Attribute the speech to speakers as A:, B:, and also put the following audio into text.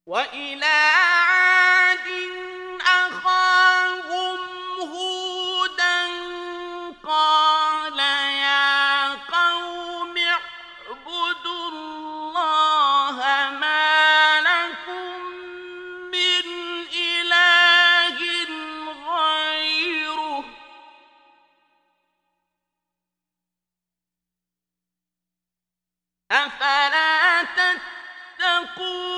A: وإلى عاد أخاهم هودا قال يا قوم اعبدوا الله ما لكم من إله غيره أفلا تتقون